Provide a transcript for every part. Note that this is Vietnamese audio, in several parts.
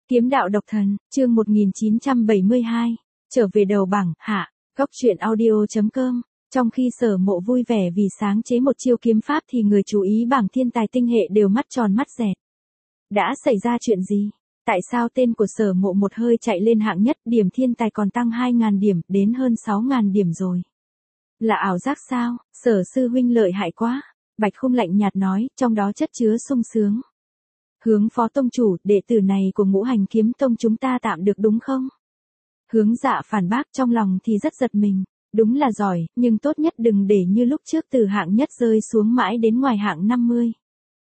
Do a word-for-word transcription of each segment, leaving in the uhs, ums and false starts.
Kiếm đạo độc thần, chương một nghìn chín trăm bảy mươi hai, trở về đầu bảng, hạ, góc truyện audio.com. Trong khi Sở Mộ vui vẻ vì sáng chế một chiêu kiếm pháp thì người chú ý bảng thiên tài tinh hệ đều mắt tròn mắt dẹt. Đã xảy ra chuyện gì? Tại sao tên của Sở Mộ một hơi chạy lên hạng nhất, điểm thiên tài còn tăng hai nghìn điểm, đến hơn sáu nghìn điểm rồi? Là ảo giác sao? Sở sư huynh lợi hại quá. Bạch Khung lạnh nhạt nói, trong đó chất chứa sung sướng. Hướng phó tông chủ, đệ tử này của Ngũ Hành Kiếm Tông chúng ta tạm được đúng không? Hướng Dạ phản bác, trong lòng thì rất giật mình. Đúng là giỏi, nhưng tốt nhất đừng để như lúc trước từ hạng nhất rơi xuống mãi đến ngoài hạng năm mươi.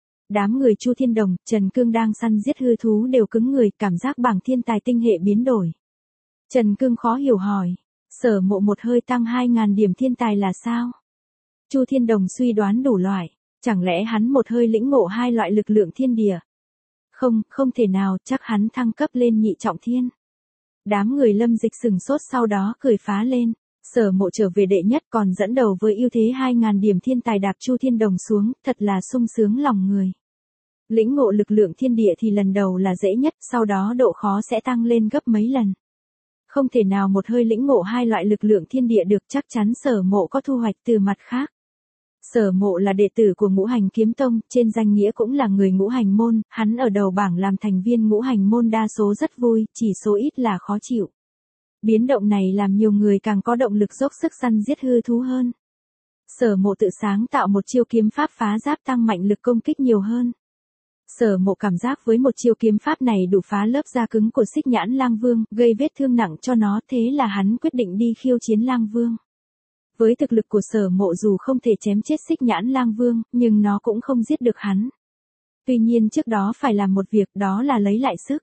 Đám người Chu Thiên Đồng, Trần Cương đang săn giết hư thú đều cứng người, cảm giác bảng thiên tài tinh hệ biến đổi. Trần Cương khó hiểu hỏi, Sở Mộ một hơi tăng hai nghìn điểm thiên tài là sao? Chu Thiên Đồng suy đoán đủ loại, chẳng lẽ hắn một hơi lĩnh ngộ hai loại lực lượng thiên địa? Không, không thể nào, chắc hắn thăng cấp lên nhị trọng thiên. Đám người Lâm Dịch sừng sốt, sau đó cười phá lên. Sở Mộ trở về đệ nhất còn dẫn đầu với ưu thế hai nghìn điểm thiên tài đạp Chu Thiên Đồng xuống, thật là sung sướng lòng người. Lĩnh ngộ lực lượng thiên địa thì lần đầu là dễ nhất, sau đó độ khó sẽ tăng lên gấp mấy lần. Không thể nào một hơi lĩnh ngộ hai loại lực lượng thiên địa được, chắc chắn Sở Mộ có thu hoạch từ mặt khác. Sở Mộ là đệ tử của Ngũ Hành Kiếm Tông, trên danh nghĩa cũng là người Ngũ Hành Môn, hắn ở đầu bảng làm thành viên Ngũ Hành Môn đa số rất vui, chỉ số ít là khó chịu. Biến động này làm nhiều người càng có động lực dốc sức săn giết hư thú hơn. Sở Mộ tự sáng tạo một chiêu kiếm pháp phá giáp tăng mạnh lực công kích nhiều hơn. Sở Mộ cảm giác với một chiêu kiếm pháp này đủ phá lớp da cứng của Xích Nhãn Lang Vương, gây vết thương nặng cho nó, thế là hắn quyết định đi khiêu chiến Lang Vương. Với thực lực của Sở Mộ dù không thể chém chết Xích Nhãn Lang Vương, nhưng nó cũng không giết được hắn. Tuy nhiên trước đó phải làm một việc, đó là lấy lại sức.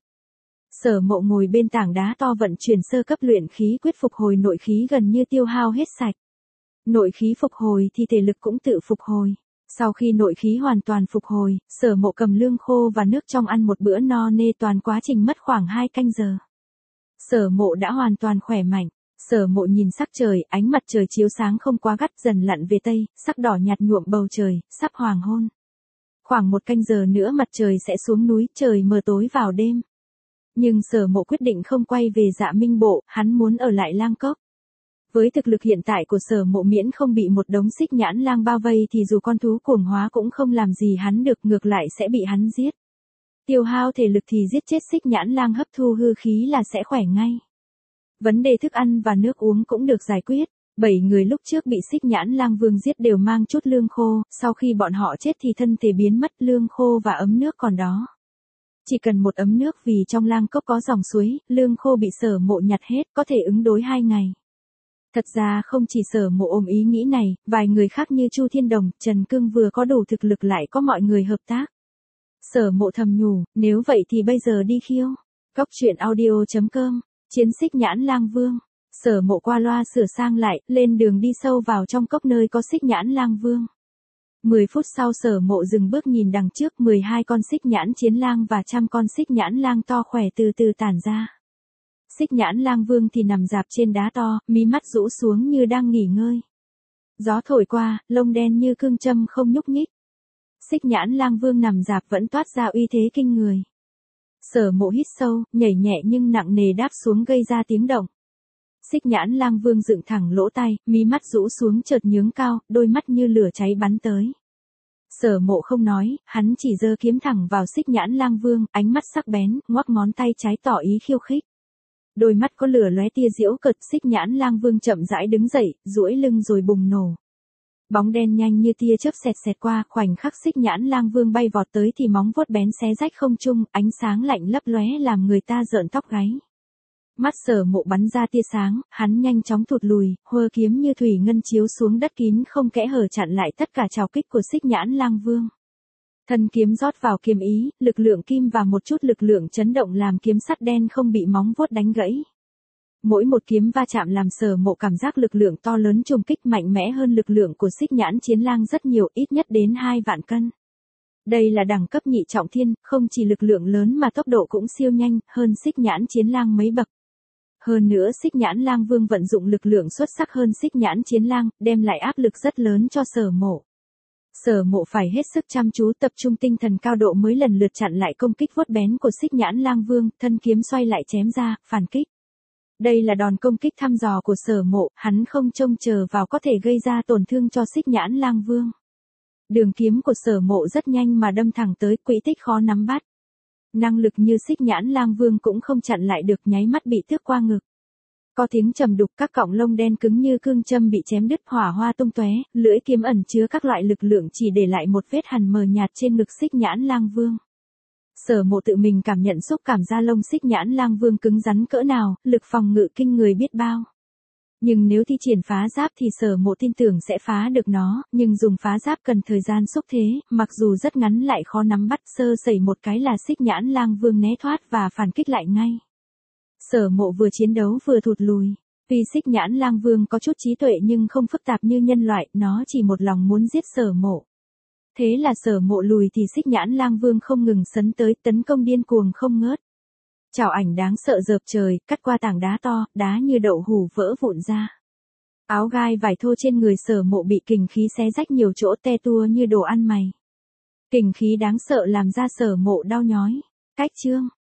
Sở Mộ ngồi bên tảng đá to vận chuyển sơ cấp luyện khí quyết phục hồi nội khí gần như tiêu hao hết sạch. Nội khí phục hồi thì thể lực cũng tự phục hồi. Sau khi nội khí hoàn toàn phục hồi, Sở Mộ cầm lương khô và nước trong ăn một bữa no nê, toàn quá trình mất khoảng hai canh giờ. Sở Mộ đã hoàn toàn khỏe mạnh. Sở Mộ nhìn sắc trời, ánh mặt trời chiếu sáng không quá gắt, dần lặn về tây, sắc đỏ nhạt nhuộm bầu trời, sắp hoàng hôn. Khoảng một canh giờ nữa mặt trời sẽ xuống núi, trời mờ tối vào đêm. Nhưng Sở Mộ quyết định không quay về Dạ Minh Bộ, hắn muốn ở lại Lang Cốc. Với thực lực hiện tại của Sở Mộ, miễn không bị một đống Xích Nhãn Lang bao vây thì dù con thú cuồng hóa cũng không làm gì hắn được, ngược lại sẽ bị hắn giết. Tiêu hao thể lực thì giết chết Xích Nhãn Lang, hấp thu hư khí là sẽ khỏe ngay. Vấn đề thức ăn và nước uống cũng được giải quyết. Bảy người lúc trước bị Xích Nhãn Lang Vương giết đều mang chút lương khô, sau khi bọn họ chết thì thân thể biến mất, lương khô và ấm nước còn đó. Chỉ cần một ấm nước, vì trong Lang Cốc có dòng suối, lương khô bị Sở Mộ nhặt hết, có thể ứng đối hai ngày. Thật ra không chỉ Sở Mộ ôm ý nghĩ này, vài người khác như Chu Thiên Đồng, Trần Cương vừa có đủ thực lực lại có mọi người hợp tác. Sở Mộ thầm nhủ, nếu vậy thì bây giờ đi khiêu. Góc truyện audio.com. Chiến Xích Nhãn Lang Vương. Sở Mộ qua loa sửa sang lại, lên đường đi sâu vào trong cốc nơi có Xích Nhãn Lang Vương. mười phút sau Sở Mộ dừng bước nhìn đằng trước, mười hai con Xích Nhãn Chiến Lang và trăm con Xích Nhãn Lang to khỏe từ từ tản ra. Xích Nhãn Lang Vương thì nằm rạp trên đá to, mí mắt rũ xuống như đang nghỉ ngơi. Gió thổi qua, lông đen như cương châm không nhúc nhích. Xích Nhãn Lang Vương nằm rạp vẫn toát ra uy thế kinh người. Sở Mộ hít sâu, nhảy nhẹ nhưng nặng nề đáp xuống gây ra tiếng động. Xích Nhãn Lang Vương dựng thẳng lỗ tai, mí mắt rũ xuống chợt nhướng cao, đôi mắt như lửa cháy bắn tới. Sở Mộ không nói, hắn chỉ giơ kiếm thẳng vào Xích Nhãn Lang Vương, ánh mắt sắc bén, ngoắc ngón tay trái tỏ ý khiêu khích. Đôi mắt có lửa lóe tia giễu cợt, Xích Nhãn Lang Vương chậm rãi đứng dậy, duỗi lưng rồi bùng nổ. Bóng đen nhanh như tia chớp xẹt xẹt qua, khoảnh khắc Xích Nhãn Lang Vương bay vọt tới thì móng vuốt bén xé rách không trung, ánh sáng lạnh lấp lóe làm người ta rợn tóc gáy. Mắt Sở Mộ bắn ra tia sáng, hắn nhanh chóng thụt lùi, huơ kiếm như thủy ngân chiếu xuống đất kín không kẽ hở chặn lại tất cả trào kích của Xích Nhãn Lang Vương. Thân kiếm rót vào kiếm ý, lực lượng kim và một chút lực lượng chấn động làm kiếm sắt đen không bị móng vuốt đánh gãy. Mỗi một kiếm va chạm làm Sở Mộ cảm giác lực lượng to lớn trùng kích mạnh mẽ hơn lực lượng của Xích Nhãn Chiến Lang rất nhiều, ít nhất đến hai vạn cân. Đây là đẳng cấp nhị trọng thiên, không chỉ lực lượng lớn mà tốc độ cũng siêu nhanh, hơn Xích Nhãn Chiến Lang mấy bậc. Hơn nữa Xích Nhãn Lang Vương vận dụng lực lượng xuất sắc hơn Xích Nhãn Chiến Lang, đem lại áp lực rất lớn cho Sở Mộ. Sở Mộ phải hết sức chăm chú tập trung tinh thần cao độ mới lần lượt chặn lại công kích vuốt bén của Xích Nhãn Lang Vương, thân kiếm xoay lại chém ra, phản kích. Đây là đòn công kích thăm dò của Sở Mộ, hắn không trông chờ vào có thể gây ra tổn thương cho Xích Nhãn Lang Vương. Đường kiếm của Sở Mộ rất nhanh mà đâm thẳng tới, quỹ tích khó nắm bắt. Năng lực như Xích Nhãn Lang Vương cũng không chặn lại được, nháy mắt bị tước qua ngực. Có tiếng trầm đục, các cọng lông đen cứng như cương châm bị chém đứt, hỏa hoa tung tóe, lưỡi kiếm ẩn chứa các loại lực lượng chỉ để lại một vết hằn mờ nhạt trên ngực Xích Nhãn Lang Vương. Sở Mộ tự mình cảm nhận xúc cảm da lông Xích Nhãn Lang Vương cứng rắn cỡ nào, lực phòng ngự kinh người biết bao. Nhưng nếu thi triển phá giáp thì Sở Mộ tin tưởng sẽ phá được nó, nhưng dùng phá giáp cần thời gian xúc thế, mặc dù rất ngắn lại khó nắm bắt, sơ sẩy một cái là Xích Nhãn Lang Vương né thoát và phản kích lại ngay. Sở Mộ vừa chiến đấu vừa thụt lùi. Tuy Xích Nhãn Lang Vương có chút trí tuệ nhưng không phức tạp như nhân loại, nó chỉ một lòng muốn giết Sở Mộ. Thế là Sở Mộ lùi thì Xích Nhãn Lang Vương không ngừng sấn tới, tấn công điên cuồng không ngớt. Chảo ảnh đáng sợ dợp trời, cắt qua tảng đá to, đá như đậu hũ vỡ vụn ra. Áo gai vải thô trên người Sở Mộ bị kình khí xé rách nhiều chỗ, te tua như đồ ăn mày. Kình khí đáng sợ làm ra Sở Mộ đau nhói. Cách chương